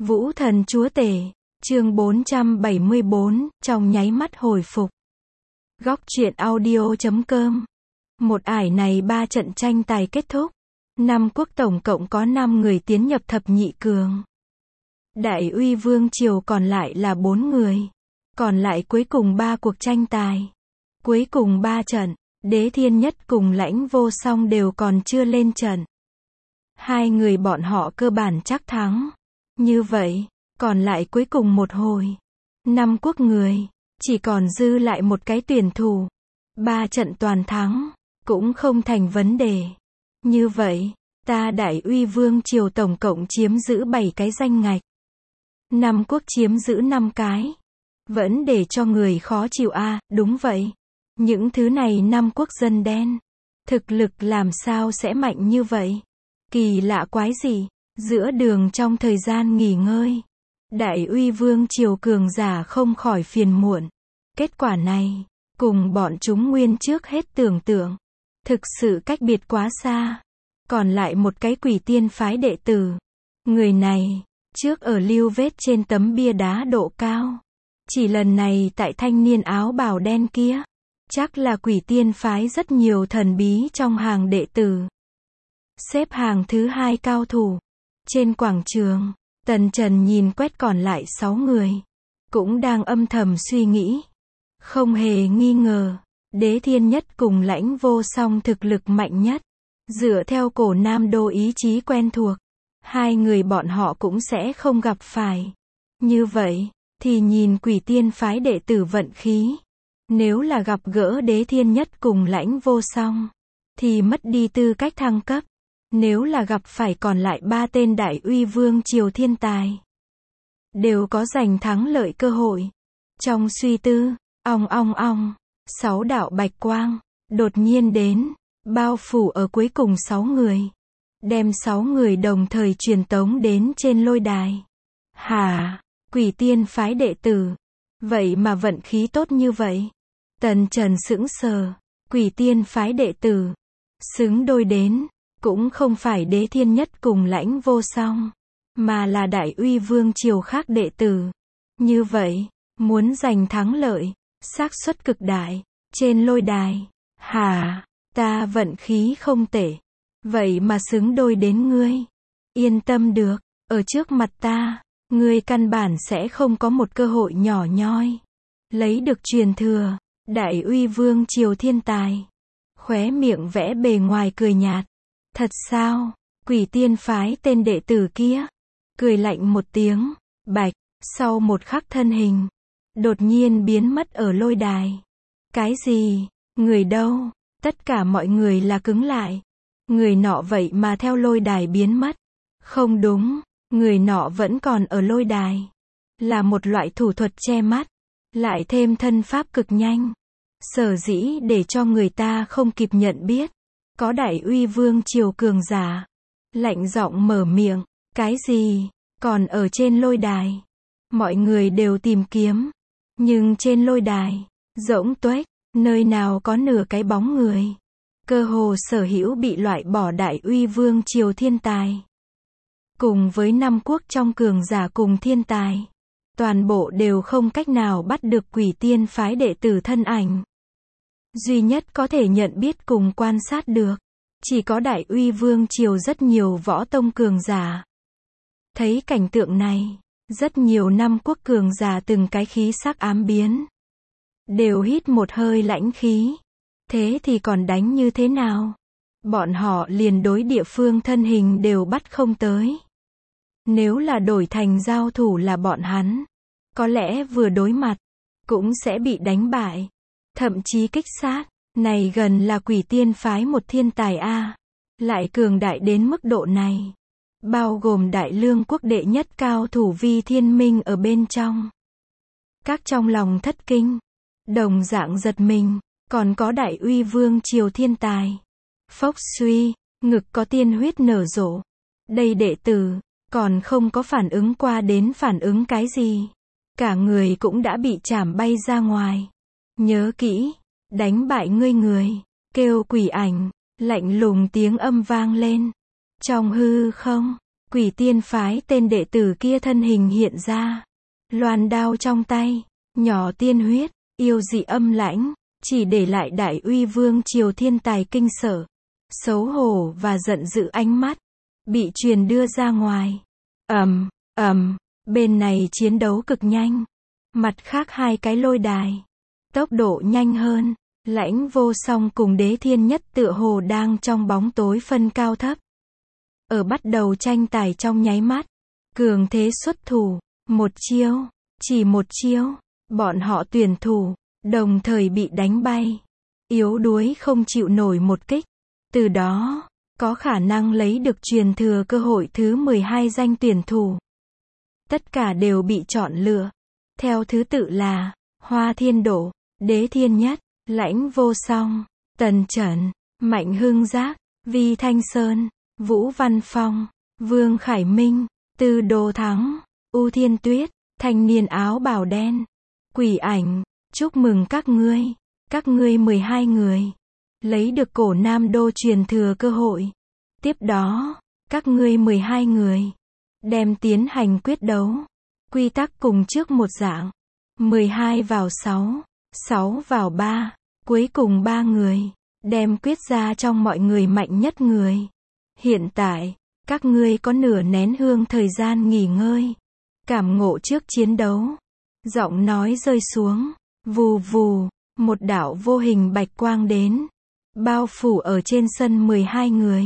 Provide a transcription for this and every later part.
Vũ thần chúa tể, chương 474, trong nháy mắt hồi phục. Góc truyện audio.com. Một ải này 3 trận tranh tài kết thúc. 5 quốc tổng cộng có 5 người tiến nhập thập nhị cường. Đại uy vương triều còn lại là 4 người. Còn lại cuối cùng 3 cuộc tranh tài. Cuối cùng 3 trận, Đế Thiên Nhất cùng Lãnh Vô Song đều còn chưa lên trận. 2 người bọn họ cơ bản chắc thắng. Như vậy, còn lại cuối cùng một hồi. 5 quốc người, chỉ còn dư lại một cái tuyển thủ. 3 trận toàn thắng, cũng không thành vấn đề. Như vậy, ta Đại Uy Vương triều tổng cộng chiếm giữ 7 cái danh ngạch. 5 quốc chiếm giữ 5 cái. Vẫn để cho người khó chịu à, đúng vậy. Những thứ này 5 quốc dân đen. Thực lực làm sao sẽ mạnh như vậy? Kỳ lạ quái gì? Giữa đường trong thời gian nghỉ ngơi, Đại Uy Vương triều cường giả không khỏi phiền muộn. Kết quả này, cùng bọn chúng nguyên trước hết tưởng tượng, thực sự cách biệt quá xa. Còn lại một cái Quỷ Tiên phái đệ tử. Người này, trước ở lưu vết trên tấm bia đá độ cao. Chỉ lần này tại thanh niên áo bào đen kia, chắc là Quỷ Tiên phái rất nhiều thần bí trong hàng đệ tử. Xếp hàng thứ 2 cao thủ. Trên quảng trường, Tần Trần nhìn quét còn lại 6 người. Cũng đang âm thầm suy nghĩ. Không hề nghi ngờ, Đế Thiên Nhất cùng Lãnh Vô Song thực lực mạnh nhất. Dựa theo cổ Nam Đô ý chí quen thuộc, 2 người bọn họ cũng sẽ không gặp phải. Như vậy, thì nhìn Quỷ Tiên phái đệ tử vận khí. Nếu là gặp gỡ Đế Thiên Nhất cùng Lãnh Vô Song, thì mất đi tư cách thăng cấp. Nếu là gặp phải còn lại 3 tên Đại Uy Vương triều thiên tài, đều có giành thắng lợi cơ hội. Trong suy tư, ong, 6 đạo bạch quang, đột nhiên đến, bao phủ ở cuối cùng 6 người. Đem 6 người đồng thời truyền tống đến trên lôi đài. Hả? Quỷ Tiên phái đệ tử. Vậy mà vận khí tốt như vậy. Tần Trần sững sờ. Quỷ Tiên phái đệ tử. Xứng đôi đến. Cũng không phải Đế Thiên Nhất cùng Lãnh Vô Song, mà là Đại Uy Vương triều khác đệ tử. Như vậy, muốn giành thắng lợi, xác suất cực đại. Trên lôi đài. Hả? Ta vận khí không tệ. Vậy mà xứng đôi đến ngươi. Yên tâm được, ở trước mặt ta, ngươi căn bản sẽ không có một cơ hội nhỏ nhoi. Lấy được truyền thừa, Đại Uy Vương triều thiên tài. Khóe miệng vẽ bề ngoài cười nhạt. Thật sao? Quỷ Tiên phái tên đệ tử kia. Cười lạnh một tiếng, bạch, sau một khắc thân hình. Đột nhiên biến mất ở lôi đài. Cái gì? Người đâu? Tất cả mọi người là cứng lại. Người nọ vậy mà theo lôi đài biến mất. Không đúng, người nọ vẫn còn ở lôi đài. Là một loại thủ thuật che mắt. Lại thêm thân pháp cực nhanh. Sở dĩ để cho người ta không kịp nhận biết. Có Đại Uy Vương triều cường giả. Lạnh giọng mở miệng. Cái gì? Còn ở trên lôi đài. Mọi người đều tìm kiếm. Nhưng trên lôi đài, rỗng tuếch, nơi nào có nửa cái bóng người. Cơ hồ sở hữu bị loại bỏ Đại Uy Vương triều thiên tài. Cùng với 5 quốc trong cường giả cùng thiên tài. Toàn bộ đều không cách nào bắt được Quỷ Tiên phái đệ tử thân ảnh. Duy nhất có thể nhận biết cùng quan sát được, chỉ có Đại Uy Vương triều rất nhiều võ tông cường giả. Thấy cảnh tượng này, rất nhiều 5 quốc cường giả từng cái khí sắc ám biến. Đều hít một hơi lãnh khí. Thế thì còn đánh như thế nào? Bọn họ liền đối địa phương thân hình đều bắt không tới. Nếu là đổi thành giao thủ là bọn hắn, có lẽ vừa đối mặt, cũng sẽ bị đánh bại. Thậm chí kích sát. Này gần là Quỷ Tiên phái một thiên tài a, lại cường đại đến mức độ này. Bao gồm Đại Lương quốc đệ nhất cao thủ Vi Thiên Minh ở bên trong. Các trong lòng thất kinh. Đồng dạng giật mình. Còn có Đại Uy Vương triều thiên tài. Phốc suy, ngực có tiên huyết nở rộ. Đây đệ tử, còn không có phản ứng qua đến phản ứng cái gì. Cả người cũng đã bị chảm bay ra ngoài. Nhớ kỹ. Đánh bại ngươi người, kêu quỷ ảnh, lạnh lùng tiếng âm vang lên. Trong hư không, Quỷ tiên phái tên đệ tử kia thân hình hiện ra. Loan đao trong tay, nhỏ tiên huyết, yêu dị âm lãnh, chỉ để lại đại uy vương triều thiên tài kinh sợ. Xấu hổ và giận dữ ánh mắt, bị truyền đưa ra ngoài. Bên này chiến đấu cực nhanh. Mặt khác hai cái lôi đài, tốc độ nhanh hơn. Lãnh Vô Song cùng Đế Thiên Nhất tựa hồ đang trong bóng tối phân cao thấp. Ở bắt đầu tranh tài trong nháy mắt, cường thế xuất thủ, một chiêu, chỉ một chiêu, bọn họ tuyển thủ, đồng thời bị đánh bay. Yếu đuối không chịu nổi một kích. Từ đó, có khả năng lấy được truyền thừa cơ hội thứ 12 danh tuyển thủ. Tất cả đều bị chọn lựa. Theo thứ tự là, Hoa Thiên Đổ, Đế Thiên Nhất, Lãnh Vô Song, Tần Chẩn, Mạnh Hưng Giác, Vi Thanh Sơn, Vũ Văn Phong, Vương Khải Minh, Tư Đồ Thắng, U Thiên Tuyết, thanh niên áo bào đen, Quỷ Ảnh. Chúc mừng các ngươi 12 người, lấy được cổ Nam Đô truyền thừa cơ hội. Tiếp đó, các ngươi 12 người, đem tiến hành quyết đấu. Quy tắc cùng trước một dạng, 12 vào 6, 6 vào 3, cuối cùng 3 người, đem quyết ra trong mọi người mạnh nhất người. Hiện tại, các ngươi có nửa nén hương thời gian nghỉ ngơi, cảm ngộ trước chiến đấu. Giọng nói rơi xuống, vù vù, một đạo vô hình bạch quang đến, bao phủ ở trên sân 12 người.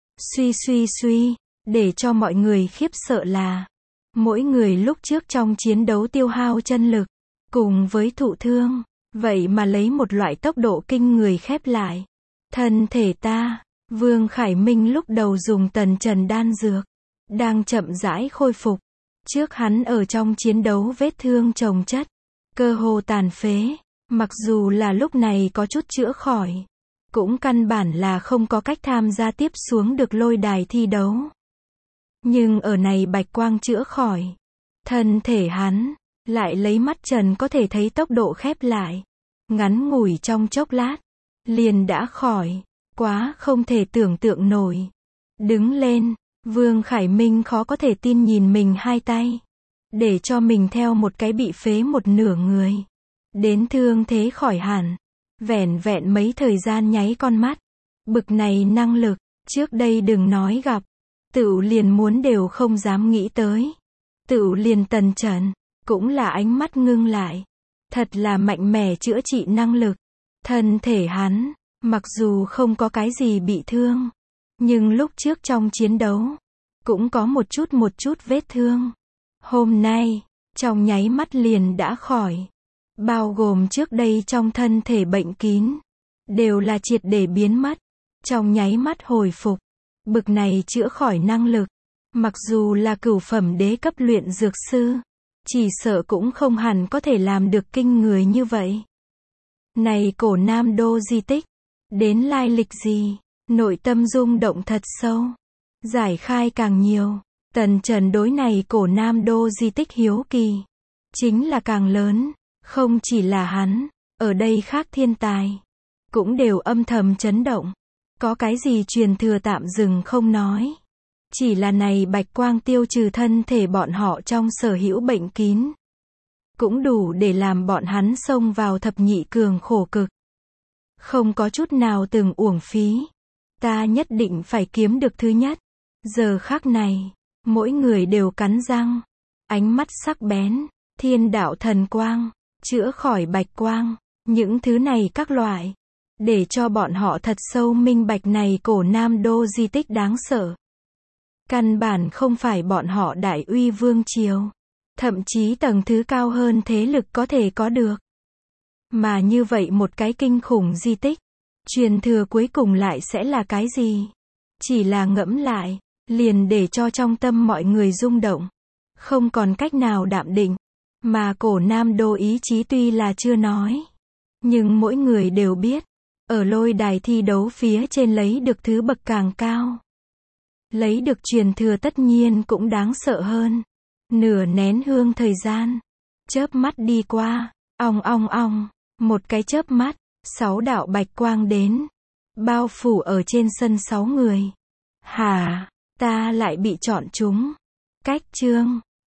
Suy, để cho mọi người khiếp sợ là, mỗi người lúc trước trong chiến đấu tiêu hao chân lực, cùng với thụ thương, vậy mà lấy một loại tốc độ kinh người khép lại. Thân thể ta, Vương Khải Minh lúc đầu dùng Tần Trần đan dược, đang chậm rãi khôi phục. Trước hắn ở trong chiến đấu vết thương chồng chất, cơ hồ tàn phế, mặc dù là lúc này có chút chữa khỏi, cũng căn bản là không có cách tham gia tiếp xuống được lôi đài thi đấu. Nhưng ở này bạch quang chữa khỏi, thân thể hắn, lại lấy mắt trần có thể thấy tốc độ khép lại. Ngắn ngủi trong chốc lát, liền đã khỏi, quá không thể tưởng tượng nổi. Đứng lên, Vương Khải Minh khó có thể tin nhìn mình hai tay, để cho mình theo một cái bị phế một nửa người, đến thương thế khỏi hẳn, vẻn vẹn mấy thời gian nháy con mắt. Bực này năng lực, trước đây đừng nói gặp, Tựu liền muốn đều không dám nghĩ tới. Tựu liền Tần Trần, cũng là ánh mắt ngưng lại. Thật là mạnh mẽ chữa trị năng lực. Thân thể hắn, mặc dù không có cái gì bị thương, nhưng lúc trước trong chiến đấu, cũng có một chút vết thương. Hôm nay, trong nháy mắt liền đã khỏi. Bao gồm trước đây trong thân thể bệnh kín, đều là triệt để biến mất. Trong nháy mắt hồi phục. Bực này chữa khỏi năng lực, mặc dù là cửu phẩm đế cấp luyện dược sư, chỉ sợ cũng không hẳn có thể làm được kinh người như vậy. Này cổ Nam Đô di tích, đến lai lịch gì? Nội tâm rung động thật sâu. Giải khai càng nhiều, Tần Trần đối này cổ Nam Đô di tích hiếu kỳ, chính là càng lớn. Không chỉ là hắn, ở đây khác thiên tài, cũng đều âm thầm chấn động. Có cái gì truyền thừa tạm dừng không nói. Chỉ là này bạch quang tiêu trừ thân thể bọn họ trong sở hữu bệnh kín, cũng đủ để làm bọn hắn xông vào thập nhị cường khổ cực. Không có chút nào từng uổng phí. Ta nhất định phải kiếm được thứ nhất. Giờ khắc này, mỗi người đều cắn răng, ánh mắt sắc bén, thiên đạo thần quang, chữa khỏi bạch quang, những thứ này các loại, để cho bọn họ thật sâu minh bạch này cổ Nam Đô di tích đáng sợ. Căn bản không phải bọn họ đại uy vương triều, thậm chí tầng thứ cao hơn thế lực có thể có được. Mà như vậy một cái kinh khủng di tích, truyền thừa cuối cùng lại sẽ là cái gì? Chỉ là ngẫm lại, liền để cho trong tâm mọi người rung động, không còn cách nào đạm định. Mà cổ Nam Đô ý chí tuy là chưa nói, nhưng mỗi người đều biết, ở lôi đài thi đấu phía trên lấy được thứ bậc càng cao, lấy được truyền thừa tất nhiên cũng đáng sợ hơn. Nửa nén hương thời gian, chớp mắt đi qua, ong, một cái chớp mắt, 6 đạo bạch quang đến, bao phủ ở trên sân 6 người. Hả, ta lại bị chọn trúng. Cách chương